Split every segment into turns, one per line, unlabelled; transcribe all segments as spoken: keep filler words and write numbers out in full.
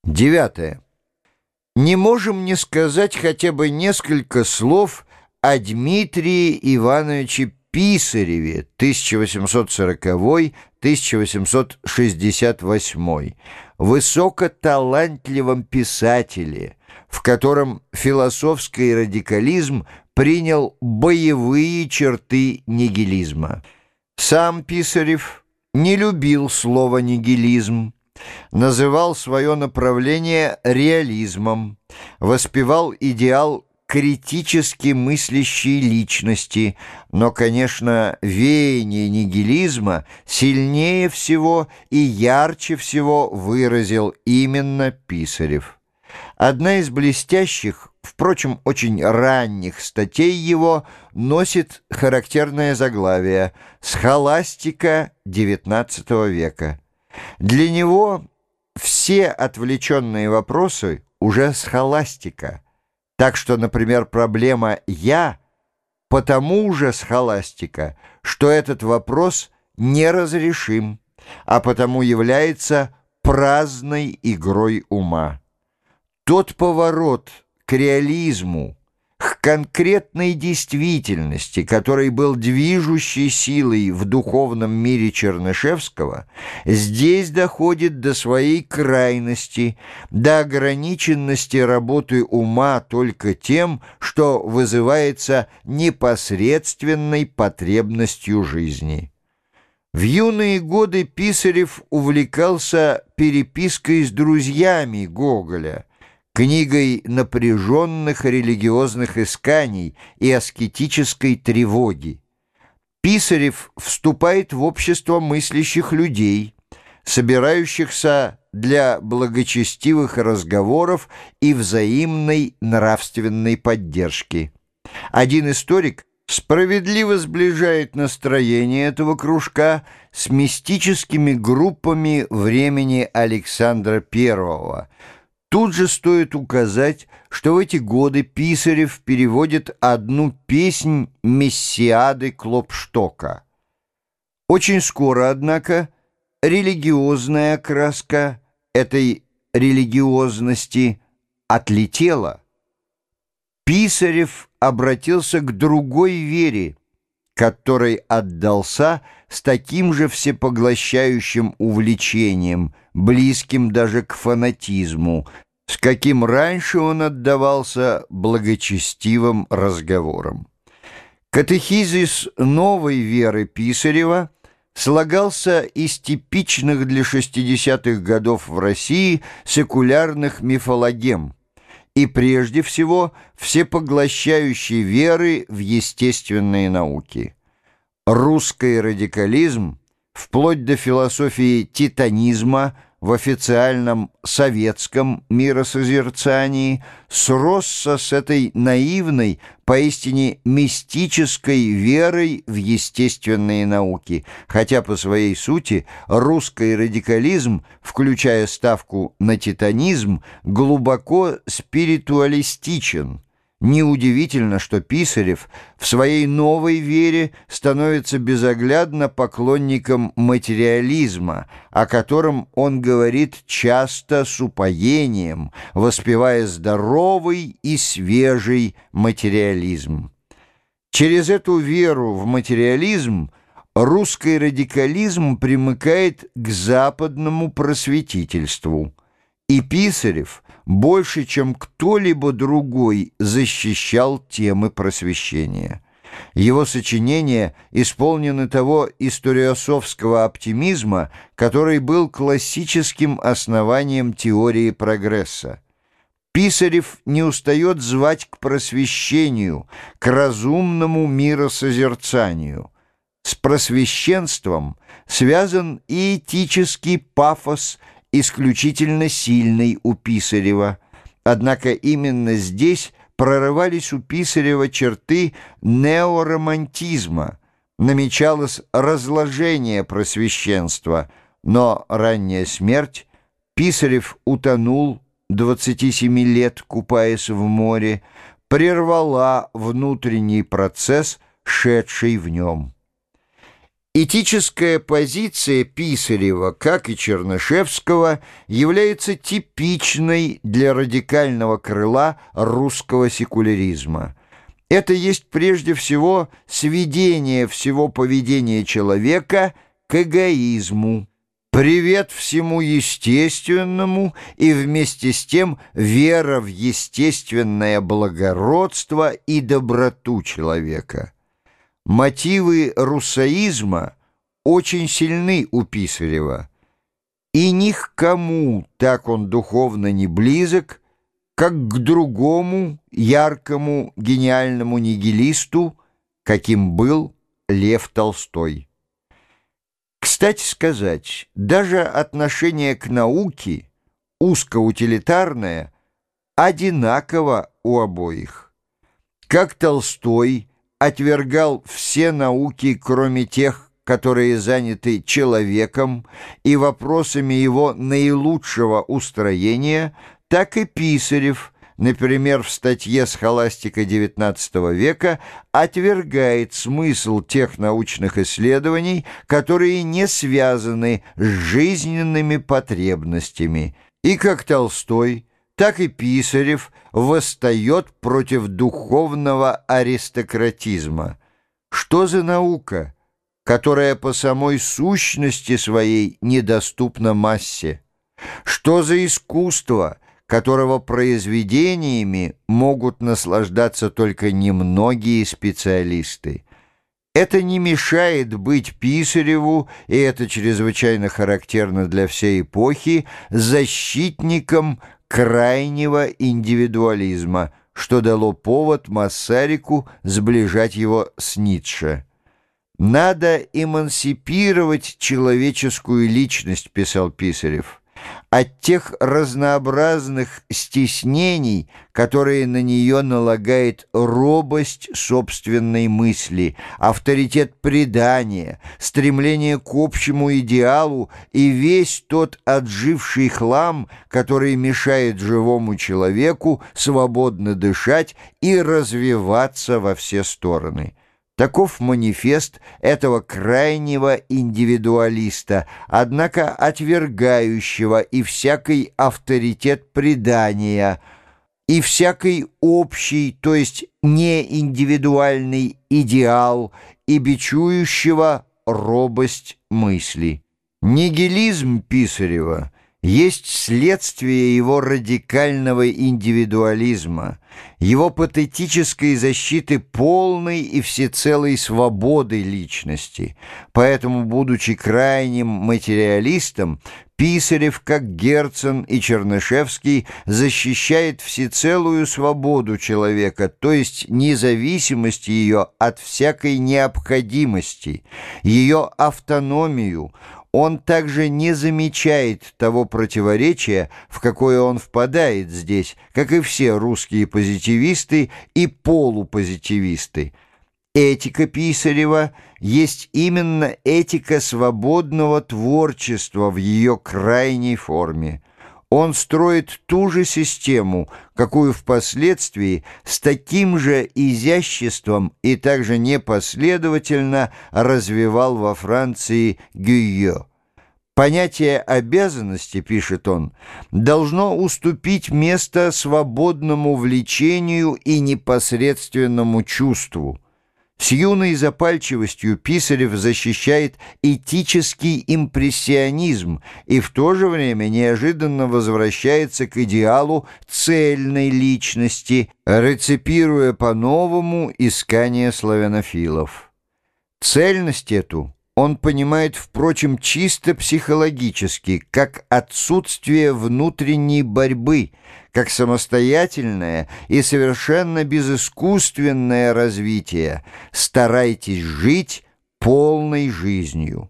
Девятое. Не можем не сказать хотя бы несколько слов о Дмитрии Ивановиче Писареве тысяча восемьсот сороковой — тысяча восемьсот шестьдесят восьмой, высокоталантливом писателе, в котором философский радикализм принял боевые черты нигилизма. Сам Писарев не любил слово «нигилизм», называл свое направление реализмом, воспевал идеал критически мыслящей личности, но, конечно, веяние нигилизма сильнее всего и ярче всего выразил именно Писарев. Одна из блестящих, впрочем, очень ранних статей его носит характерное заглавие «Схоластика девятнадцатого века». Для него все отвлеченные вопросы уже схоластика. Так что, например, проблема «я» потому же схоластика, что этот вопрос неразрешим, а потому является праздной игрой ума. Тот поворот к реализму, к конкретной действительности, который был движущей силой в духовном мире Чернышевского, здесь доходит до своей крайности, до ограниченности работы ума только тем, что вызывается непосредственной потребностью жизни. В юные годы Писарев увлекался перепиской с друзьями Гоголя, книгой напряженных религиозных исканий и аскетической тревоги. Писарев вступает в общество мыслящих людей, собирающихся для благочестивых разговоров и взаимной нравственной поддержки. Один историк справедливо сближает настроение этого кружка с мистическими группами времени Александра Первого. Тут же стоит указать, что в эти годы Писарев переводит одну песнь Мессиады Клопштока. Очень скоро, однако, религиозная окраска этой религиозности отлетела. Писарев обратился к другой вере, которой отдался с таким же всепоглощающим увлечением, близким даже к фанатизму, с каким раньше он отдавался благочестивым разговорам. Катехизис новой веры Писарева слагался из типичных для шестидесятых годов в России секулярных мифологем и прежде всего всепоглощающей веры в естественные науки. Русский радикализм, вплоть до философии титанизма в официальном советском миросозерцании, сросся с этой наивной, поистине мистической верой в естественные науки, хотя по своей сути русский радикализм, включая ставку на титанизм, глубоко спиритуалистичен. Неудивительно, что Писарев в своей новой вере становится безоглядно поклонником материализма, о котором он говорит часто с упоением, воспевая здоровый и свежий материализм. Через эту веру в материализм русский радикализм примыкает к западному просветительству, и Писарев больше, чем кто-либо другой, защищал темы просвещения. Его сочинения исполнены того историософского оптимизма, который был классическим основанием теории прогресса. Писарев не устает звать к просвещению, к разумному миросозерцанию. С просвещенством связан и этический пафос, исключительно сильный у Писарева. Однако именно здесь прорывались у Писарева черты неоромантизма, намечалось разложение просвещенства, но ранняя смерть, Писарев утонул двадцати семи лет, купаясь в море, прервала внутренний процесс, шедший в нем. Этическая позиция Писарева, как и Чернышевского, является типичной для радикального крыла русского секуляризма. Это есть прежде всего сведение всего поведения человека к эгоизму, привет всему естественному и вместе с тем вера в естественное благородство и доброту человека. Мотивы руссоизма очень сильны у Писарева, и ни к кому так он духовно не близок, как к другому яркому гениальному нигилисту, каким был Лев Толстой. Кстати сказать, даже отношение к науке, узкоутилитарное, одинаково у обоих. Как Толстой отвергал все науки, кроме тех, которые заняты человеком и вопросами его наилучшего устроения, так и Писарев, например, в статье «Схоластика девятнадцатого века» отвергает смысл тех научных исследований, которые не связаны с жизненными потребностями. И как Толстой, так и Писарев восстает против духовного аристократизма. Что за наука, которая по самой сущности своей недоступна массе? Что за искусство, которого произведениями могут наслаждаться только немногие специалисты? Это не мешает быть Писареву, и это чрезвычайно характерно для всей эпохи, защитником крайнего индивидуализма, что дало повод Массарику сближать его с Ницше. «Надо эмансипировать человеческую личность», — писал Писарев, «от тех разнообразных стеснений, которые на нее налагает робость собственной мысли, авторитет предания, стремление к общему идеалу и весь тот отживший хлам, который мешает живому человеку свободно дышать и развиваться во все стороны». Таков манифест этого крайнего индивидуалиста, однако отвергающего и всякий авторитет предания, и всякий общий, то есть неиндивидуальный идеал, и бичующего робость мысли. Нигилизм Писарева есть следствие его радикального индивидуализма, его патетической защиты полной и всецелой свободы личности. Поэтому, будучи крайним материалистом, Писарев, как Герцен и Чернышевский, защищает всецелую свободу человека, то есть независимость ее от всякой необходимости, ее автономию. Он также не замечает того противоречия, в какое он впадает здесь, как и все русские позитивисты и полупозитивисты. Этика Писарева есть именно этика свободного творчества в ее крайней форме. Он строит ту же систему, какую впоследствии с таким же изяществом и также непоследовательно развивал во Франции Гюйо. Понятие обязанности, пишет он, должно уступить место свободному влечению и непосредственному чувству. С юной запальчивостью Писарев защищает этический импрессионизм и в то же время неожиданно возвращается к идеалу цельной личности, реципируя по-новому искание славянофилов. Цельность эту он понимает, впрочем, чисто психологически, как отсутствие внутренней борьбы, как самостоятельное и совершенно безыскусственное развитие. Старайтесь жить полной жизнью.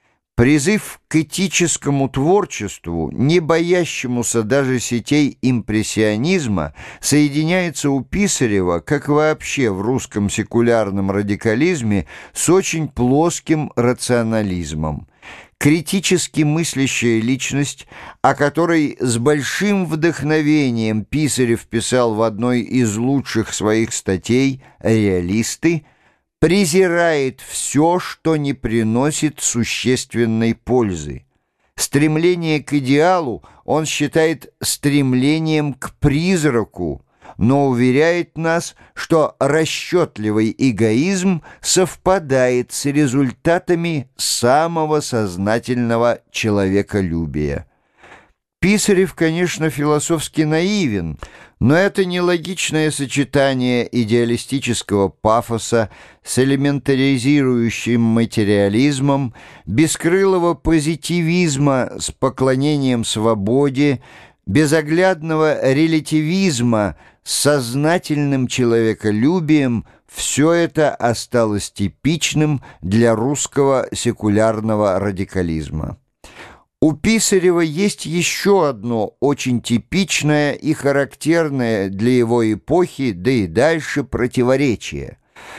Призыв к этическому творчеству, не боящемуся даже сетей импрессионизма, соединяется у Писарева, как вообще в русском секулярном радикализме, с очень плоским рационализмом. Критически мыслящая личность, о которой с большим вдохновением Писарев писал в одной из лучших своих статей «Реалисты», презирает все, что не приносит существенной пользы. Стремление к идеалу он считает стремлением к призраку, но уверяет нас, что расчетливый эгоизм совпадает с результатами самого сознательного человеколюбия. Писарев, конечно, философски наивен, но это нелогичное сочетание идеалистического пафоса с элементаризирующим материализмом, бескрылого позитивизма с поклонением свободе, безоглядного релятивизма с сознательным человеколюбием — все это осталось типичным для русского секулярного радикализма. У Писарева есть еще одно очень типичное и характерное для его эпохи, да и дальше, противоречие.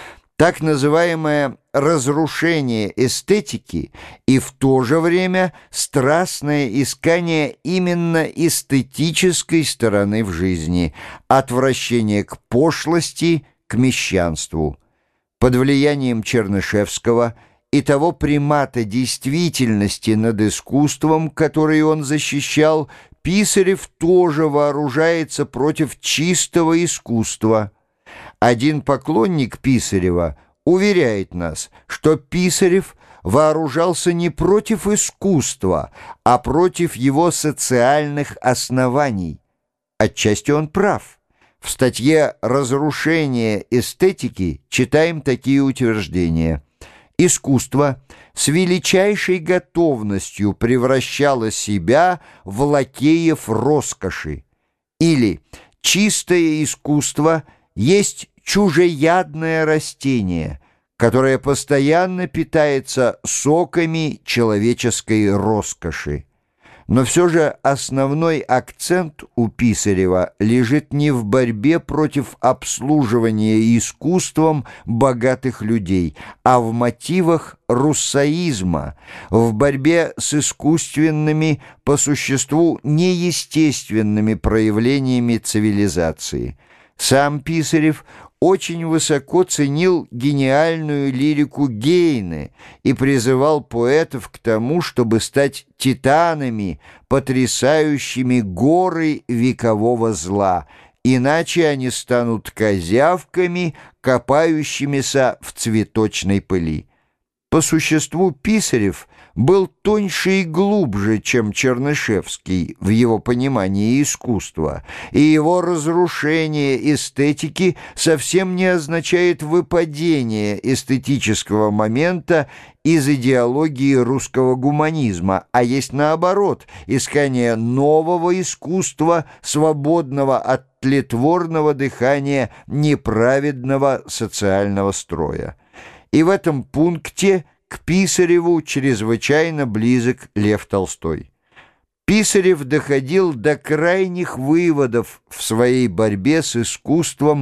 Так называемое разрушение эстетики и в то же время страстное искание именно эстетической стороны в жизни, отвращение к пошлости, к мещанству. Под влиянием Чернышевского и того примата действительности над искусством, который он защищал, Писарев тоже вооружается против чистого искусства. Один поклонник Писарева уверяет нас, что Писарев вооружался не против искусства, а против его социальных оснований. Отчасти он прав. В статье «Разрушение эстетики» читаем такие утверждения. Искусство с величайшей готовностью превращало себя в лакеев роскоши. Или чистое искусство есть чужеядное растение, которое постоянно питается соками человеческой роскоши. Но все же основной акцент у Писарева лежит не в борьбе против обслуживания искусством богатых людей, а в мотивах руссоизма, в борьбе с искусственными, по существу неестественными проявлениями цивилизации. Сам Писарев очень высоко ценил гениальную лирику Гейне и призывал поэтов к тому, чтобы стать титанами, потрясающими горы векового зла, иначе они станут козявками, копающимися в цветочной пыли. По существу Писарев был тоньше и глубже, чем Чернышевский в его понимании искусства, и его разрушение эстетики совсем не означает выпадение эстетического момента из идеологии русского гуманизма, а есть, наоборот, искание нового искусства, свободного от тлетворного дыхания неправедного социального строя. И в этом пункте к Писареву чрезвычайно близок Лев Толстой. Писарев доходил до крайних выводов в своей борьбе с искусством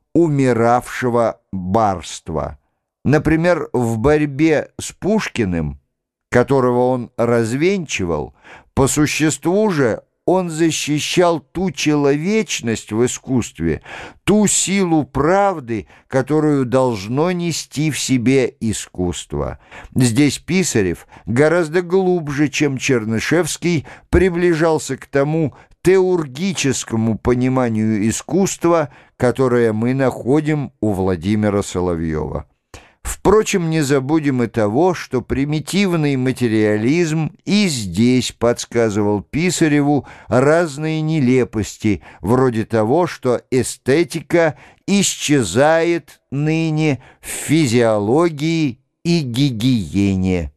умиравшего барства. Например, в борьбе с Пушкиным, которого он развенчивал, по существу же он защищал ту человечность в искусстве, ту силу правды, которую должно нести в себе искусство. Здесь Писарев гораздо глубже, чем Чернышевский, приближался к тому теургическому пониманию искусства, которое мы находим у Владимира Соловьева. Впрочем, не забудем и того, что примитивный материализм и здесь подсказывал Писареву разные нелепости, вроде того, что эстетика исчезает ныне в физиологии и гигиене.